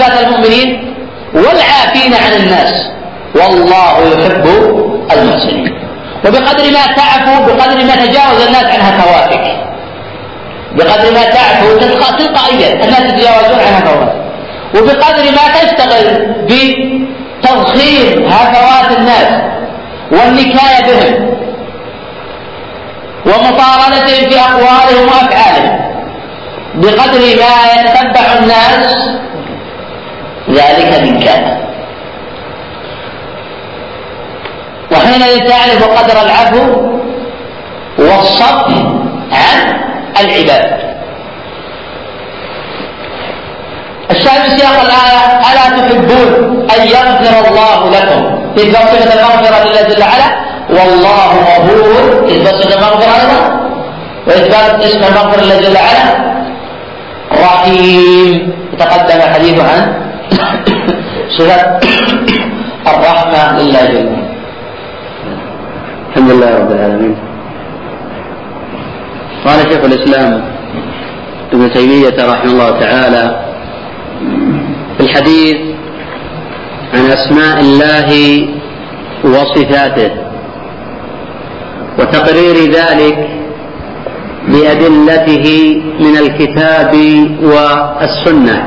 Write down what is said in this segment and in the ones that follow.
صفات المؤمنين والعافين عن الناس، والله يحب المحسنين. وبقدر ما تعفو بقدر ما تجاوز الناس عن هفواتك، بقدر ما تعفو تلقائيا الناس يتجاوزون عن هفواتك، وبقدر ما تشتغل بتضخيم هفوات الناس والنكاية بهم ومطاردتهم في أقوالهم وأفعالهم، بقدر ما يتتبع الناس ذلك من كان. وحينئذ تعرف قدر العفو والصف عن العباد. الشاهد في سياق الآية: ألا تحبون أن يغفر الله لكم، إذ صفة المغفرة لله جل وعلا، والله غفور إذ صفة المغفرة أيضا، وإثبات اسم المغفرة لله جل وعلا رحيم. تقدم الحديث عن صفة الرحمة لله جل وعلا. الحمد لله رب العالمين. قال شيخ الإسلام ابن تيمية رحمه الله تعالى في الحديث عن أسماء الله وصفاته وتقرير ذلك بأدلته من الكتاب والسنة.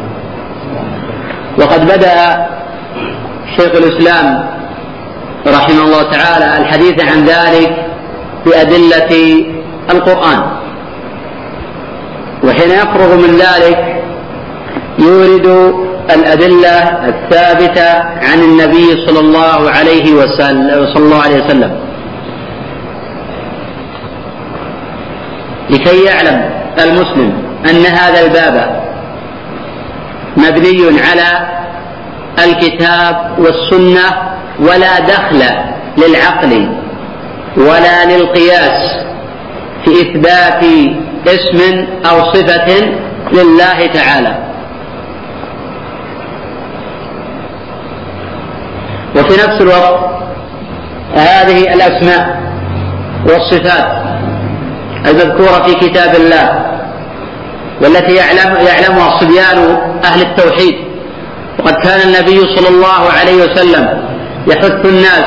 وقد بدأ شيخ الإسلام رحمه الله تعالى الحديث عن ذلك بأدلة القرآن، وحين يفرغ من ذلك يورد الأدلة الثابتة عن النبي صلى الله عليه وسلم لكي يعلم المسلم أن هذا الباب مبني على الكتاب والسنة، ولا دخل للعقل ولا للقياس في إثبات اسم أو صفة لله تعالى. وفي نفس الوقت هذه الأسماء والصفات المذكورة في كتاب الله والتي يعلمها صبيان أهل التوحيد، وقد كان النبي صلى الله عليه وسلم يحث الناس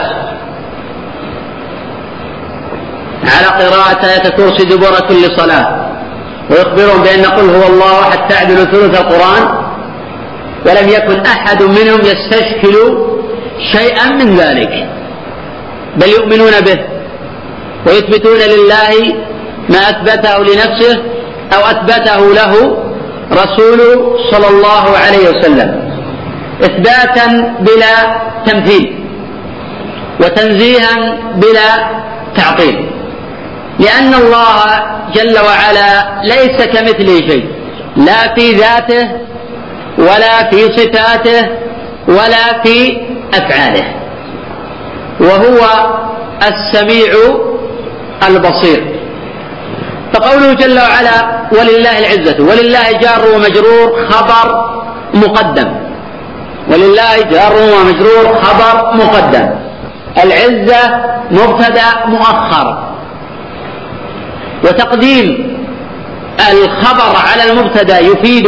على قراءة آية الكرسي دبر كل صلاة، ويخبرهم بأن قل هو الله أحد تعدل ثلث القرآن، ولم يكن أحد منهم يستشكل شيئا من ذلك، بل يؤمنون به ويثبتون لله ما أثبته لنفسه أو أثبته له رسوله صلى الله عليه وسلم، إثباتا بلا تمثيل وتنزيها بلا تعطيل، لأن الله جل وعلا ليس كمثله شيء، لا في ذاته ولا في صفاته ولا في أفعاله، وهو السميع البصير. فقوله جل وعلا ولله العزة، ولله جار ومجرور خبر مقدم، ولله جار ومجرور خبر مقدم، العزة مبتدأ مؤخر، وتقديم الخبر على المبتدأ يفيد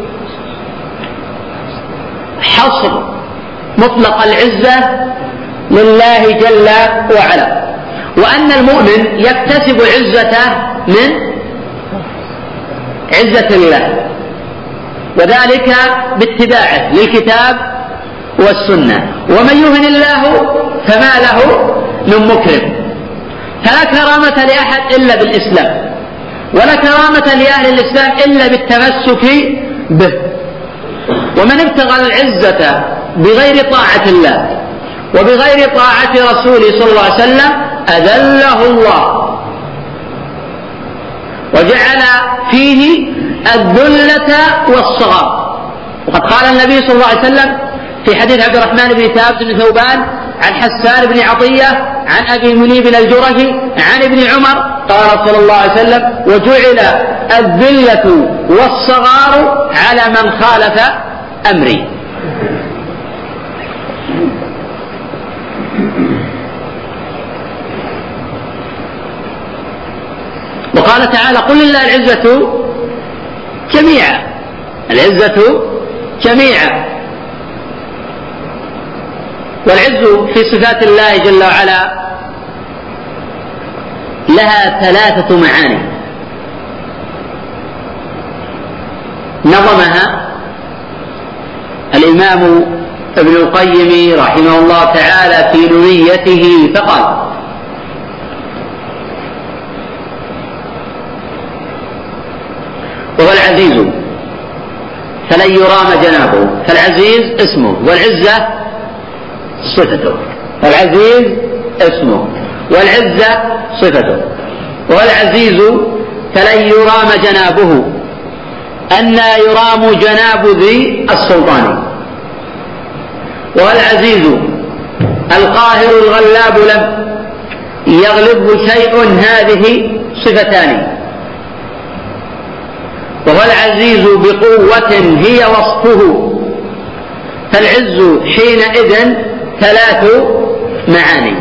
حصر مطلق العزة لله جل وعلا، وأن المؤمن يكتسب عزته من عزة الله، وذلك باتباعه للكتاب والسنة. ومن يهن الله فما له من مكرم. فلا كرامة لأحد إلا بالإسلام، ولا كرامة لأهل الإسلام إلا بالتمسك به. ومن ابتغى العزة بغير طاعة الله وبغير طاعة رسوله صلى الله عليه وسلم أذله الله وجعل فيه الذلة والصغار. وقد قال النبي صلى الله عليه وسلم في حديث عبد الرحمن بن ثابت بن ثوبان عن حسان بن عطية عن أبي منيب الجرشي عن ابن عمر قال صلى الله عليه وسلم وجعل الذلة والصغار على من خالف أمري. وقال تعالى قل لله العزة جميعا، العزة جميعا. والعز في صفات الله جل وعلا لها 3 معاني نظمها الإمام ابن القيم رحمه الله تعالى في نونيته فقال: وهو العزيز فلن يرام جنابه. فالعزيز اسمه والعزة صفته. العزيز اسمه والعزة صفته. وهو العزيز فلن يرام جنابه. أنى يرام جناب ذي السلطان. وهو العزيز القاهر الغلاب لم يغلبه شيء. هذه صفتان. وهو العزيز بقوة هي وصفه. فالعز حينئذ 3 معاني.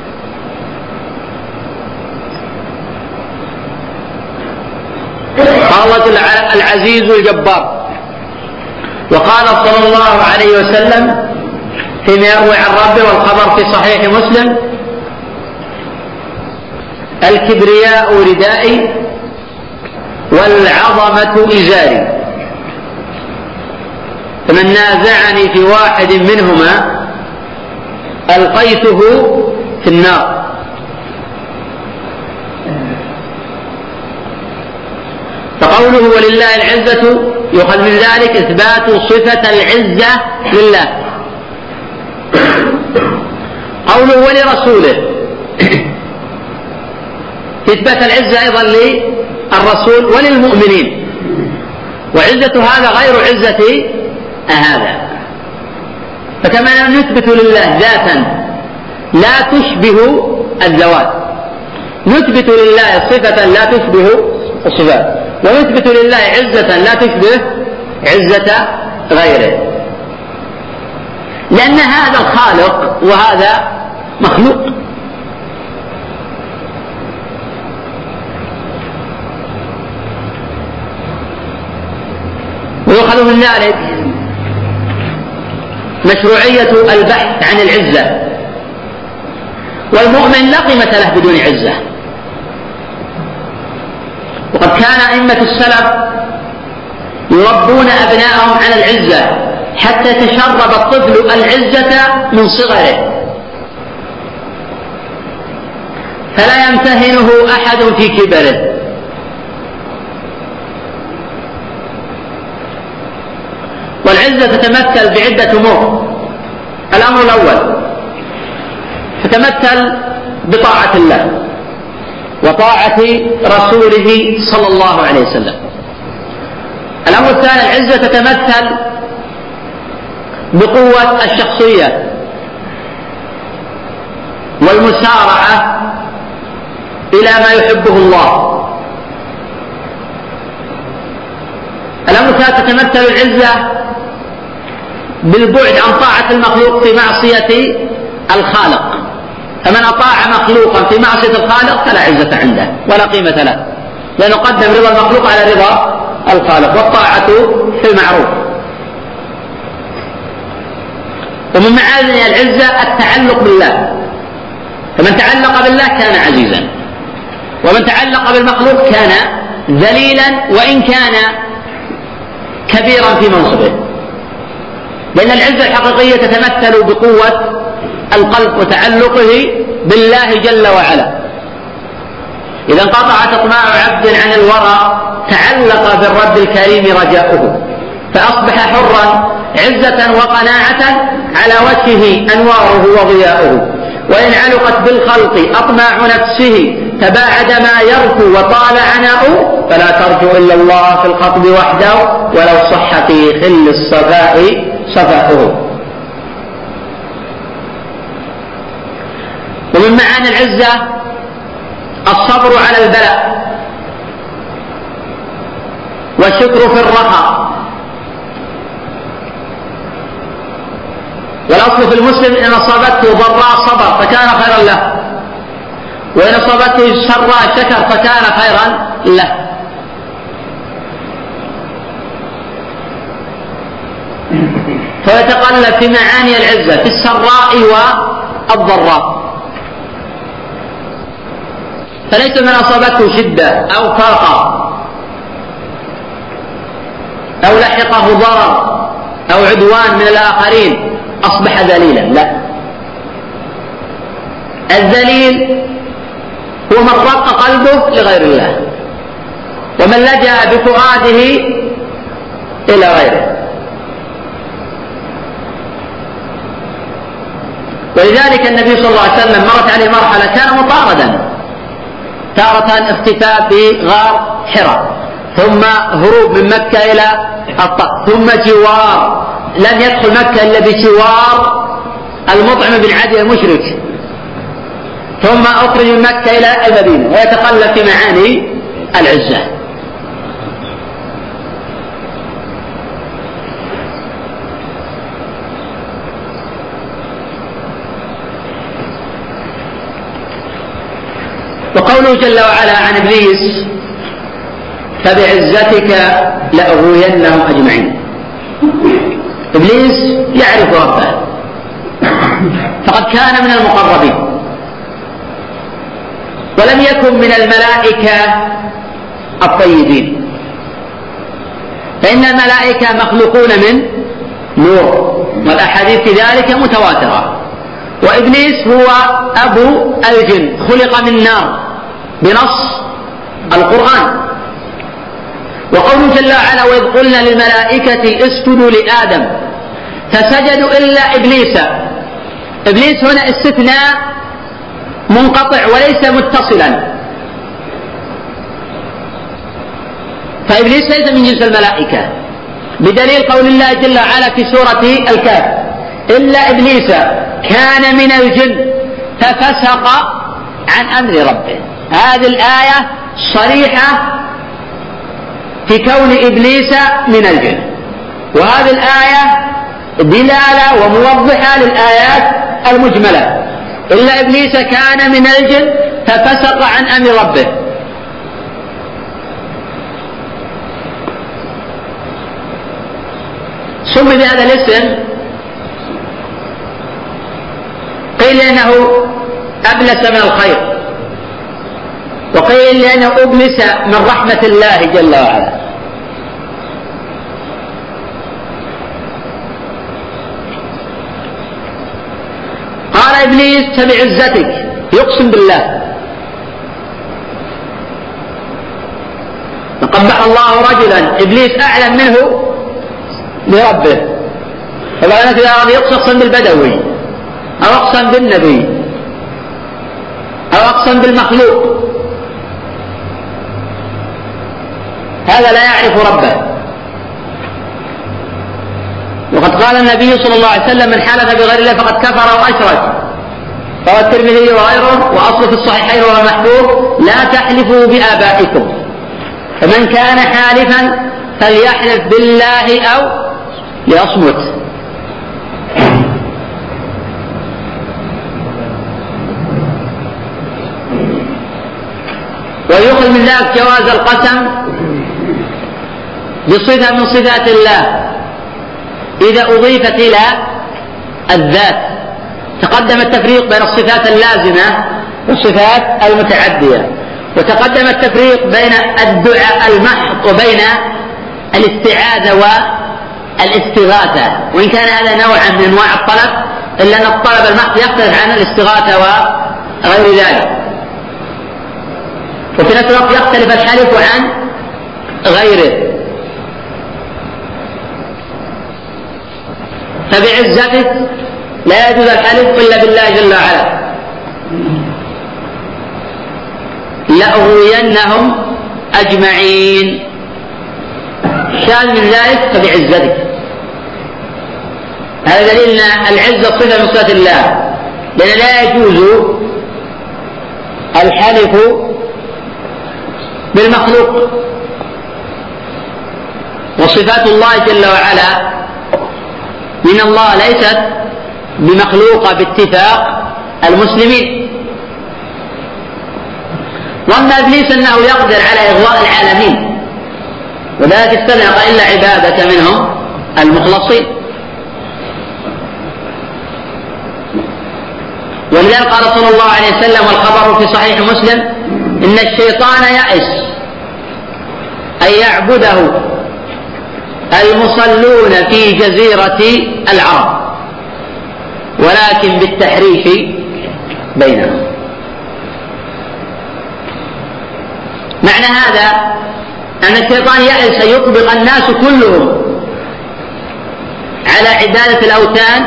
قال العزيز الجبار. وقال صلى الله عليه وسلم فيما يروي عن ربه والخبر في صحيح مسلم: الكبرياء ردائي والعظمة إزاري، فمن نازعني في واحد منهما ألقيته في النار. فقوله ولله العزة يؤخذ من ذلك إثبات صفة العزة لله. قوله ولرسوله إثبات العزة أيضا للرسول وللمؤمنين. وعزة هذا غير عزة هذا. فكما نثبت لله ذاتا لا تشبه الذوات، نثبت لله صفة لا تشبه الصفات، ونثبت لله عزة لا تشبه عزة غيره، لأن هذا الخالق وهذا مخلوق. ويؤخذ من ذلك مشروعية البحث عن العزة، والمؤمن لا قيمة له بدون عزة. وقد كان أئمة السلف يربون أبناءهم على العزة حتى تشرب الطفل العزة من صغره، فلا يمتهنه أحد في كبره. والعزة تتمثل بعدة أمور. الأمر الأول تتمثل بطاعة الله وطاعة رسوله صلى الله عليه وسلم. الأمر الثاني العزة تتمثل بقوة الشخصية والمسارعة إلى ما يحبه الله. الأمر الثالث تتمثل العزة بالبعد عن طاعة المخلوق في معصية الخالق، فمن أطاع مخلوقا في معصية الخالق فلا عزة عنده ولا قيمة له، لأنه قدم رضا المخلوق على رضا الخالق، والطاعة في المعروف. ومن معاني العزة التعلق بالله، فمن تعلق بالله كان عزيزا، ومن تعلق بالمخلوق كان ذليلا وإن كان كبيرا في منصبه. لأن العزة الحقيقية تتمثل بقوة القلب وتعلقه بالله جل وعلا. إذا انقطعت أطماع عبد عن الورى تعلق بالرب الكريم رجاؤه، فأصبح حرا عزة وقناعة على وجهه أنواره وضياؤه. وإن علقت بالخلق أطماع نفسه تباعد ما يرجو وطال عناؤه، فلا ترجو إلا الله في الخطب وحده ولو صح في خل الصفاء صفاؤه. ومن معاني العزة الصبر على البلاء والشكر في الرخاء. والأصل في المسلم إن أصابته ضراء صبر فكان خيرا له، وإن أصابته سراء شكر فكان خيرا له. فيتقلب في معاني العزة في السراء والضراء، فليس من أصابته شدة أو فاقة أو لحقه ضرر أو عدوان من الآخرين أصبح ذليلا، لا، الذليل هو من رق قلبه لغير الله ومن لجأ بفؤاده إلى غيره. ولذلك النبي صلى الله عليه وسلم مرت عليه مرحلة كان مطاردا، تارة اختفاء في غار حراء، ثم هروب من مكة إلى الطائف، ثم جوار، لم يدخل مكة إلا بجوار المطعم بن عدي المشرك، ثم أخرج من مكة إلى المدينة، ويتقلب في معاني العزة. وقوله جل وعلا عن إبليس: فبعزتك لأغوينهم أجمعين. إبليس يعرف ربه، فقد كان من المقربين، ولم يكن من الملائكة الطيبين، فإن الملائكة مخلوقون من نور، والأحاديث في ذلك متواترة. وإبليس هو أبو الجن، خلق من نار بنص القرآن. وقوله جل وعلا: وإذ قلنا للملائكة اسجدوا لآدم فسجدوا إلا إبليس. إبليس هنا استثناء منقطع وليس متصلا، فإبليس ليس من جنس الملائكة، بدليل قول الله جل وعلا في سورة الكهف: إلا إبليس كان من الجن ففسق عن أمر ربه. هذه الآية صريحة في كون إبليس من الجن، وهذه الآية دلالة وموضحة للآيات المجملة: إلا إبليس كان من الجن ففسق عن أمر ربه. سمي بهذا الاسم، قيل لأنه أبلس من الخير، وقيل لأنه أبلس من رحمة الله جل وعلا. قال إبليس: فبعزتك، يقسم بالله. فقبح الله رجلا إبليس أعلم منه لربه، فبعد ذلك يقسم بالبدوي أو أقسم بالنبي أو أقسم بالمخلوق، هذا لا يعرف ربه. وقد قال النبي صلى الله عليه وسلم: من حلف بغير الله فقد كفر وأشرك. رواه الترمذي وغيره، وأصل في الصحيحين وهو محفوظ: لا تحلفوا بآبائكم، فمن كان حالفا فليحلف بالله أو ليصمت. ويؤخذ من ذلك جواز القسم بصفة من صفات الله إذا أضيفت إلى الذات. تقدم التفريق بين الصفات اللازمة والصفات المتعدية، وتقدم التفريق بين الدعاء المحض وبين الاستعاذة والاستغاثة، وإن كان هذا نوعا من أنواع الطلب، إلا أن الطلب المحض يختلف عن الاستغاثة وغير ذلك، وفي نفس الوقت يختلف الحلف عن غيره. فبعزتك لا يجوز الحلف إلا بالله جل وعلا. لأغوينهم أجمعين، شان من ذلك فبعزتك. هذا دليل أن العزة صفة من صفات الله، لأن لا يجوز الحلف بالمخلوق، وصفات الله جل وعلا من الله ليست بمخلوقة باتفاق المسلمين. وأما إبليس أنه يقدر على إغواء العالمين، وذلك استمع إلا عبادك منهم المخلصين. ولذلك قال صلى الله عليه وسلم والخبر في صحيح مسلم إن الشيطان يئس أن يعبده المصلون في جزيرة العرب ولكن بالتحريف بينهم. معنى هذا أن الشيطان يئس أن يطبق الناس كلهم على عبادة الأوثان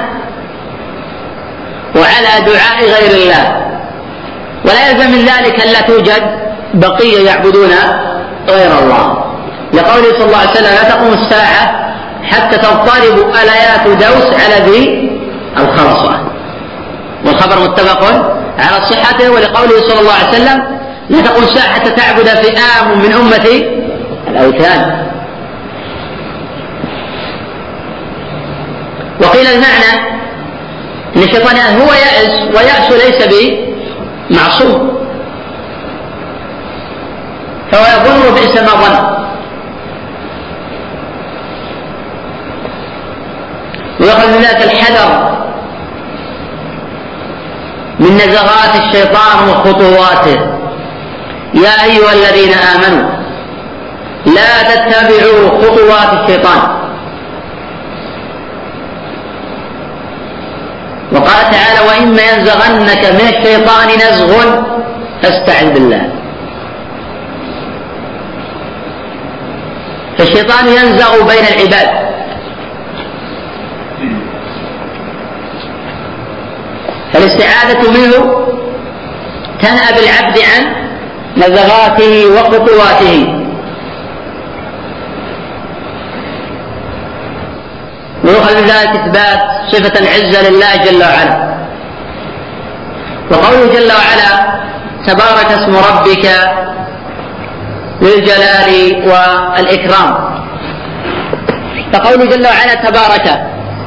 وعلى دعاء غير الله، ولا يلزم من ذلك أن لا توجد بقية يعبدون غير الله، لقوله صلى الله عليه وسلم لا تقوم الساعة حتى تضطرب آليات دوس على ذي الخرصة، والخبر متفق على صحته. ولقوله صلى الله عليه وسلم لا تقوم الساعة حتى تعبد فئام من أمتي الأوثان. وقيل المعنى أن الشيطان هو يأس، ويأس ليس بمعصوم، فهو يظن بئس ما ظن. ويأخذ من ذلك الحذر من نزغات الشيطان وخطواته. يا أيها الذين آمنوا لا تتبعوا خطوات الشيطان. وقال تعالى وإما ينزغنك من الشيطان نزغ فاستعذ بالله. فالشيطان ينزغ بين العباد، فالاستعاذة منه تنأى بالعبد عن نزغاته وخطواته. ويؤخذ من ذلك إثبات صفة العزة لله جل وعلا. وقوله جل وعلا تبارك اسم ربك ذي الجلال والإكرام. فقوله جل وعلا تبارك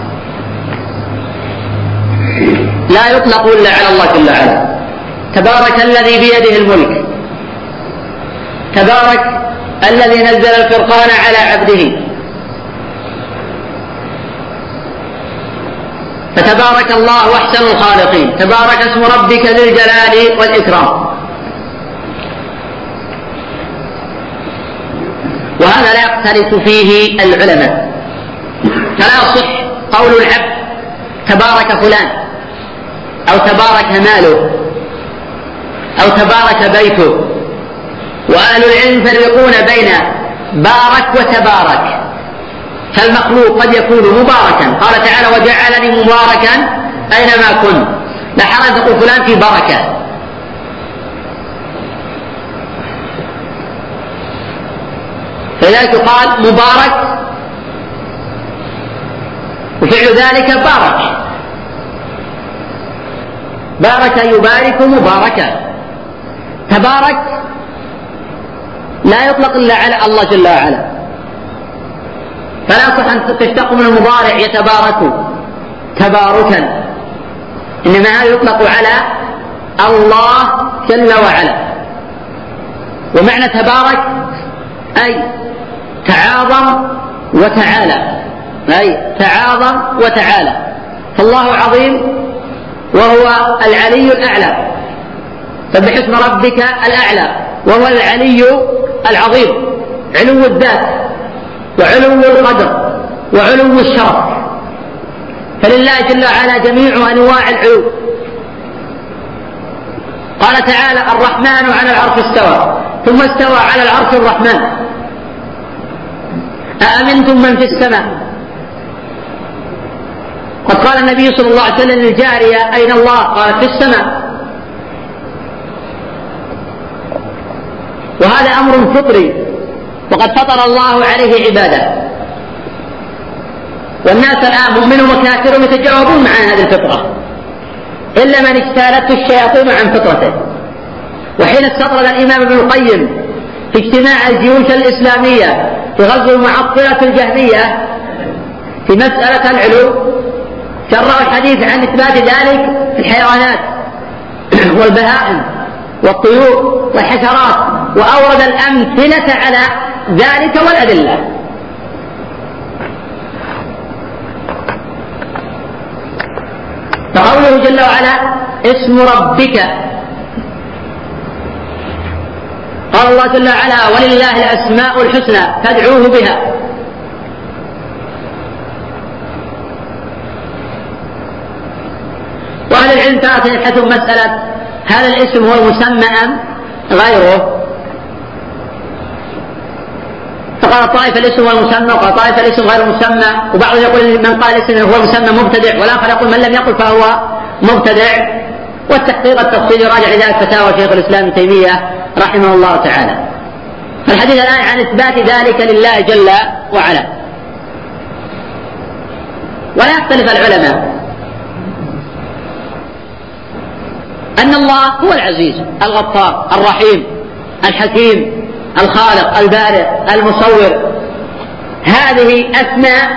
لا يطلق إلا على الله جل وعلا. تبارك الذي بيده الملك، تبارك الذي نزل الفرقان على عبده. فتبارك الله أحسن الخالقين. تبارك اسم ربك ذي الجلال والإكرام. وهذا لا يختلف فيه العلماء، فلا يصح قول العبد تبارك فلان أو تبارك ماله أو تبارك بيته. وأهل العلم يفرقون بين بارك وتبارك، فالمخلوق قد يكون مباركا، قال تعالى وجعلني مباركا أينما كنت، لا حرج تقول فلان في بركة. فلذلك يقال مبارك، وفعل ذلك بارك. بارك يبارك مباركا. تبارك لا يطلق إلا على الله جل وعلا، فلا يصح أن تشتق من المضارع يتبارك تباركا، إنما هذا يطلق على الله جل وعلا. ومعنى تبارك أي تعاظم وتعالى، أي تعاظم وتعالى. فالله عظيم وهو العلي الأعلى، سبح اسم ربك الأعلى وهو العلي العظيم، علو الذات وعلو القدر وعلو الشرف. فلله جل وعلا جميع أنواع العلو. قال تعالى الرحمن على العرش استوى، ثم استوى على العرش الرحمن. أأمنتم من في السماء؟ قد قال النبي صلى الله عليه وسلم للجارية أين الله؟ قالت في السماء. وهذا أمر فطري، وقد فطر الله عليه عباده. والناس الآن مؤمنون وكافرون يتجاوبون مع هذه الفطرة، إلا من اجتالته الشياطين عن فطرته. وحين استطرد الإمام ابن القيم في اجتماع الجيوش الإسلامية في غزو المعطلة الجهمية في مسألة العلو، شرعوا الحديث عن إثبات ذلك في الحيوانات والبهائم والطيور والحشرات، وأورد الأمثلة على ذلك والأدلة. فقوله جل وعلا اسم ربك. قال الله جل وعلا ولله الأسماء الحسنى فادعوه بها. وأهل العلم تارة يبحثون مسألة هذا الاسم هو المسمى أم غيره، فقال طائفة الاسم هو المسمى وقال طائفة الاسم غير المسمى، وبعضهم يقول من قال الاسم هو المسمى مبتدع، والآخر يقول من لم يقل فهو مبتدع. والتحقيق التفصيلي راجع لذلك فتاوى شيخ الإسلام ابن تيمية رحمه الله تعالى. فالحديث الآن عن إثبات ذلك لله جل وعلا. ولا يختلف العلماء أن الله هو العزيز الغفار الرحيم الحكيم الخالق البارئ المصور، هذه أسماء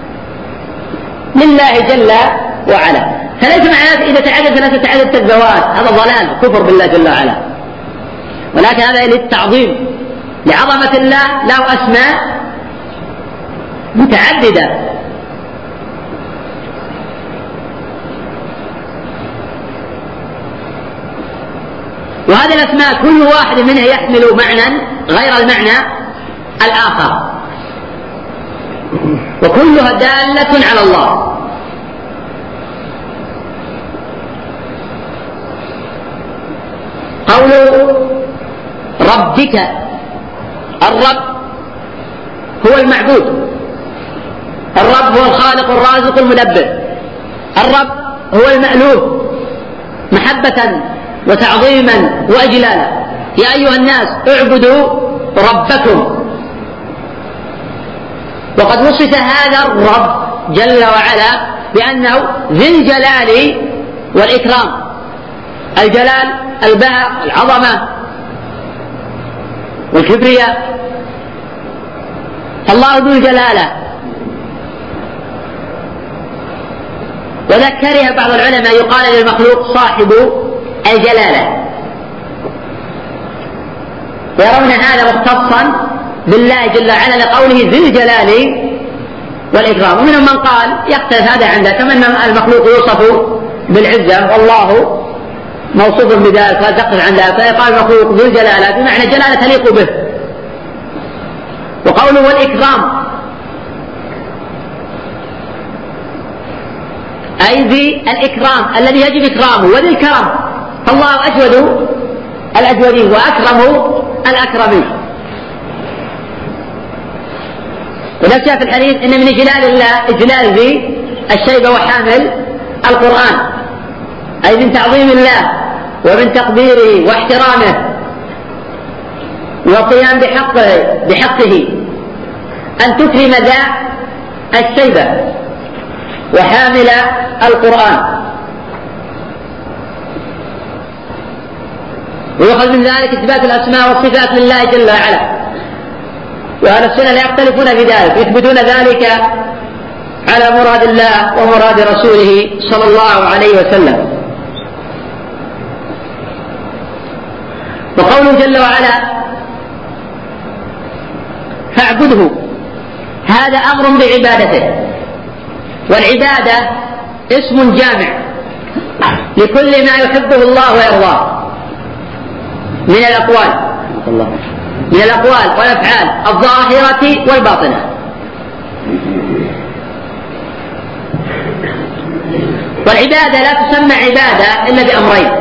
لله جل وعلا. فليس معناه إذا تعدد فلا تتعدد تكذوات، هذا ضلال كفر بالله جل وعلا، ولكن هذا للتعظيم لعظمة الله، له أسماء متعددة. وهذه الأسماء كل واحد منها يحمل معنى غير المعنى الآخر، وكلها دالة على الله. قول ربك، الرب هو المعبود، الرب هو الخالق الرازق المدبر، الرب هو المألوه محبة وتعظيما وإجلالا. يا أيها الناس اعبدوا ربكم. وقد وصف هذا الرب جل وعلا بأنه ذي الجلال والإكرام، الجلال البهاء العظمة والكبرياء، الله ذو الجلالة. وذكرها بعض العلماء يقال للمخلوق صاحب الجلالة، ويرون هذا مختصا بالله جل وعلا لقوله ذي الجلال والإكرام. ومنهم من قال يختلف هذا عنده، كما أن المخلوق يوصف بالعزة والله موصوف بذلك فتختلف عن ذلك، فيقال المخلوق ذو الجلالة بمعنى جلالة تليق به. وقوله والإكرام أي ذي الإكرام الذي يجب إكرامه وذي الكرم، فالله أجود الأجودين وأكرم الأكرمين. ونفسها في الحديث إن من إجلال الله إجلال ذي الشيبة وحامل القرآن، أي من تعظيم الله ومن تقديره واحترامه والقيام بحقه أن تكرم ذا الشيبة وحامل القرآن. ويؤخذ من ذلك إثبات الأسماء والصفات لله جل وعلا، وأهل السنة لا يختلفون في ذلك، يثبتون ذلك على مراد الله ومراد رسوله صلى الله عليه وسلم. وقوله جل وعلا فاعبده، هذا أمر بعبادته، والعبادة اسم جامع لكل ما يحبه الله ويرضاه من الأقوال والأفعال الظاهرة والباطنة. والعبادة لا تسمى عبادة إلا بأمرين: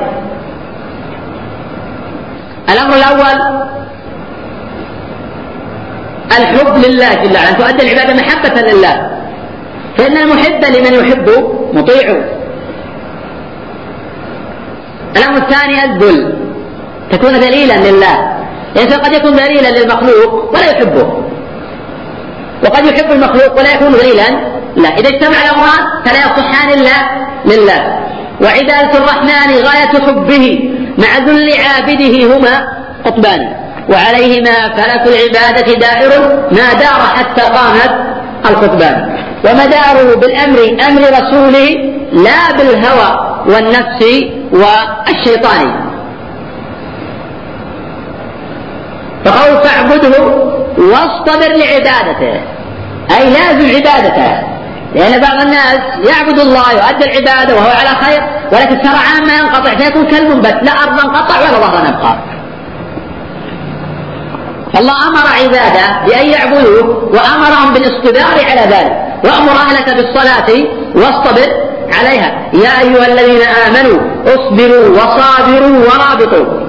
الأمر الأول الحب لله جل وعلا، تؤدي العبادة محبة لله، فإن المحب لمن يحب مطيعه. الأمر الثاني الذل، تكون ذليلا لله، لأنه قد يكون ذليلا للمخلوق ولا يحبه، وقد يحب المخلوق ولا يكون ذليلا لا. إذا اجتمع الأمران فلا يصحان إلا لله. وعبادة الرحمن غاية حبه مع ذل عابده هما قطبان، وعليهما فلك العبادة دائر ما دار حتى قامت القطبان، ومداره بالأمر أمر رسوله لا بالهوى والنفس والشيطان. فقول فاعبده واصطبر لعبادته أي لازم عبادته، لأن بعض الناس يعبد الله يؤدي العبادة وهو على خير، ولكن سرعان ما ينقطع فيكون كالمنبت، لا أرض انقطع ولا ظهر نبقى. فالله أمر عباده بأن يعبدوه وأمرهم بالاصطبار على ذلك، وأمر أهلك بالصلاة واصطبر عليها. يا أيها الذين آمنوا اصبروا وصابروا ورابطوا.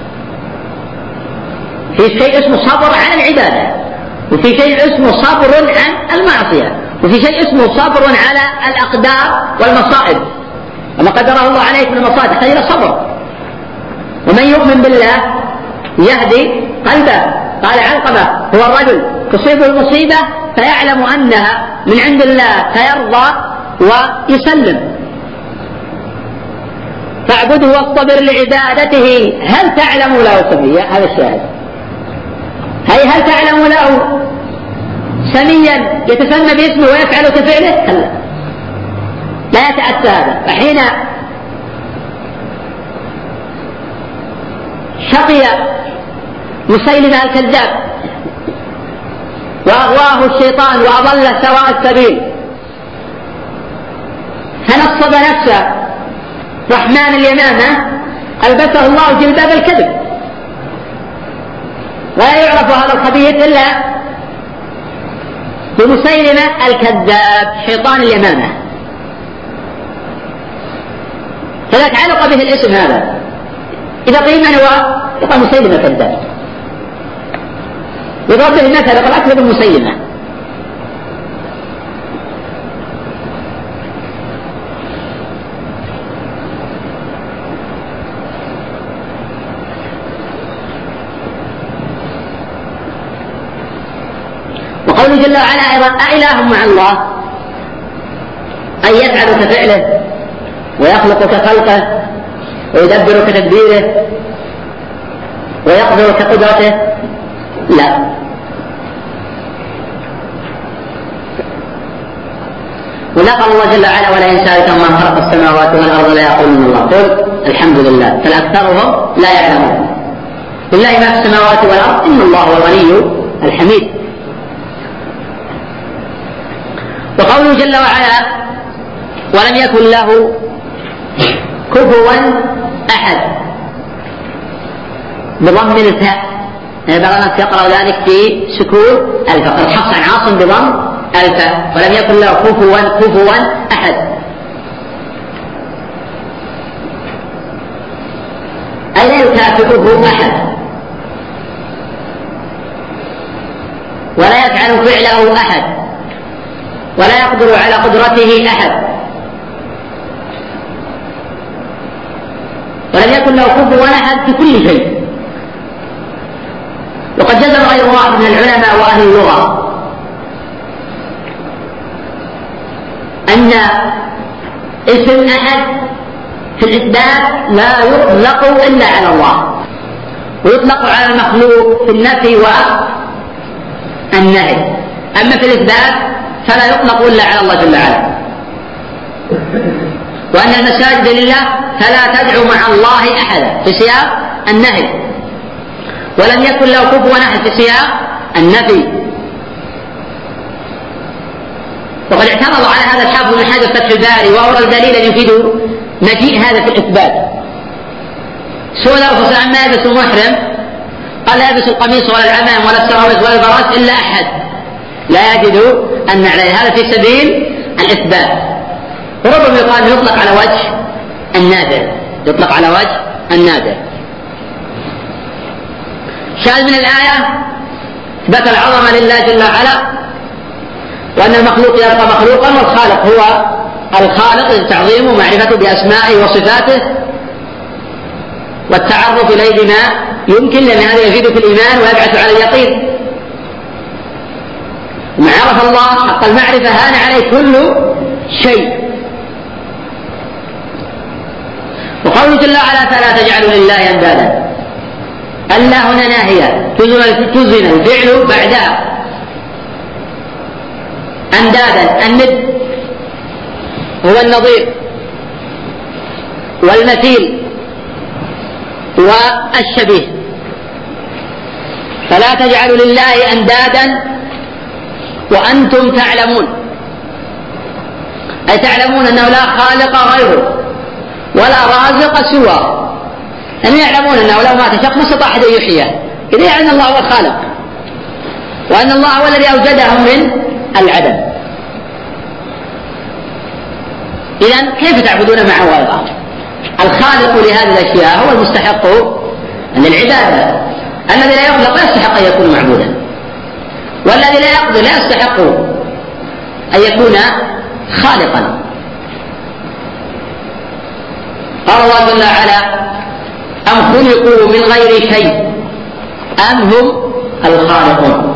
في شيء اسمه صبر عن العبادة، وفي شيء اسمه صبر عن المعصية، وفي شيء اسمه صبر على الأقدار والمصائب، وما قدره الله عليك من المصائب خير صبر. ومن يؤمن بالله يهدي قلبه. قال علقمة هو الرجل تصيبه المصيبة فيعلم أنها من عند الله فيرضى ويسلم. فاعبده واصطبر لعبادته هل تعلم له سميا؟ هذا الشاهد. هل تعلم له سميا يتسمى باسمه ويفعل كفعله؟ كلا، لا يتأتى هذا. فحين شقي مسيلمة الكذاب وأغواه الشيطان وأضل سواء السبيل، فنصب نفسه رحمن اليمامة ألبسه الله جلباب الكذب، ولا يعرف هذا الخبيث إلا بمسيلمة الكذاب شيطان اليمامة، فذاك علق به الاسم هذا. إذا قيل من هو؟ يقال مسيلمة الكذاب، يضرب به المثل يقول أكذب المسيلمة. وقوله جل وعلا أيضا أإله مع الله، أن يفعل كفعله ويخلق كخلقه ويدبر كتدبيره ويقدر كقدرته؟ لا. ولا قال الله جل وعلا ولئن سألتهم من خلق السماوات والأرض ليقولن الله، قل الحمد لله، فالأكثرهم لا يعلمون. لله ما في السماوات والأرض إن الله هو الغني الحميد. وقوله جل وعلا ولم يكن له كفوا أحد بضم الفاء، بعض الناس يقرأ ذلك في سكون الفاء، الحص عن عاصم بضم الفاء ولم يكن له كفوا أحد. أي لا يكافئه أحد ولا يفعل فعله أحد ولا يقدر على قدرته أحد، ولم يكن له كفوا أحد في كل شيء. وقد جزم غير واحد من العلماء وأهل اللغة أن اسم أحد في الإثبات لا يطلق إلا على الله، ويطلق على المخلوق في النفي والنهي، أما في الإثبات فلا يطلق إلا على الله جل وعلا. وأن المساجد لله فلا تدعو مع الله أحدا في سياق النهي، ولم يكن له كفوا أحد في سياق النفي. وقد اعترض على هذا الحافظ بن حجر فتح الباري وأورد دليلا يفيد مجيء هذا في الإثبات. سئل الرسول عما يلبس المحرم قال لا يلبس القميص ولا العمام ولا السراويل ولا البراس إلا أحد لا يجد أن عليه، هذا في سبيل الإثبات. وربما يقال يطلق على وجه النادر، يطلق على وجه النادر. شاهد من الآية إثبات العظمة لله جل وعلا، وأن المخلوق يبقى مخلوقا والخالق هو الخالق، تعظيمه ومعرفته بأسمائه وصفاته والتعرف إليه بما يمكن، لأن هذا يزيد في الإيمان ويبعث على اليقين. ومن عرف الله حق المعرفة هان عليه كل شيء. وقوله جل وعلا فلا تجعلوا لله أندادا، ألا هنا ناهية تزن الفعل بعدها أندادا. الند هو النظير والمثيل والشبيه، فلا تجعلوا لله أندادا وأنتم تعلمون. أي تعلمون أنه لا خالق غيره ولا رازق سواه، أن يعلمون أنه لو مات شخص ما استطاع أحد أن يحييه، إذا يعني الله هو الخالق وأن الله هو الذي أوجدهم من العدم. إذن كيف تعبدون معه غيره؟ الخالق لهذه الأشياء هو المستحق للعبادة، الذي لا يخلق لا يستحق أن يكون معبودا، والذي لا يقضي لا يستحق أن يكون خالقا. قال الله جل وعلا: أم خلقوا من غير شيء أم هم الخالقون.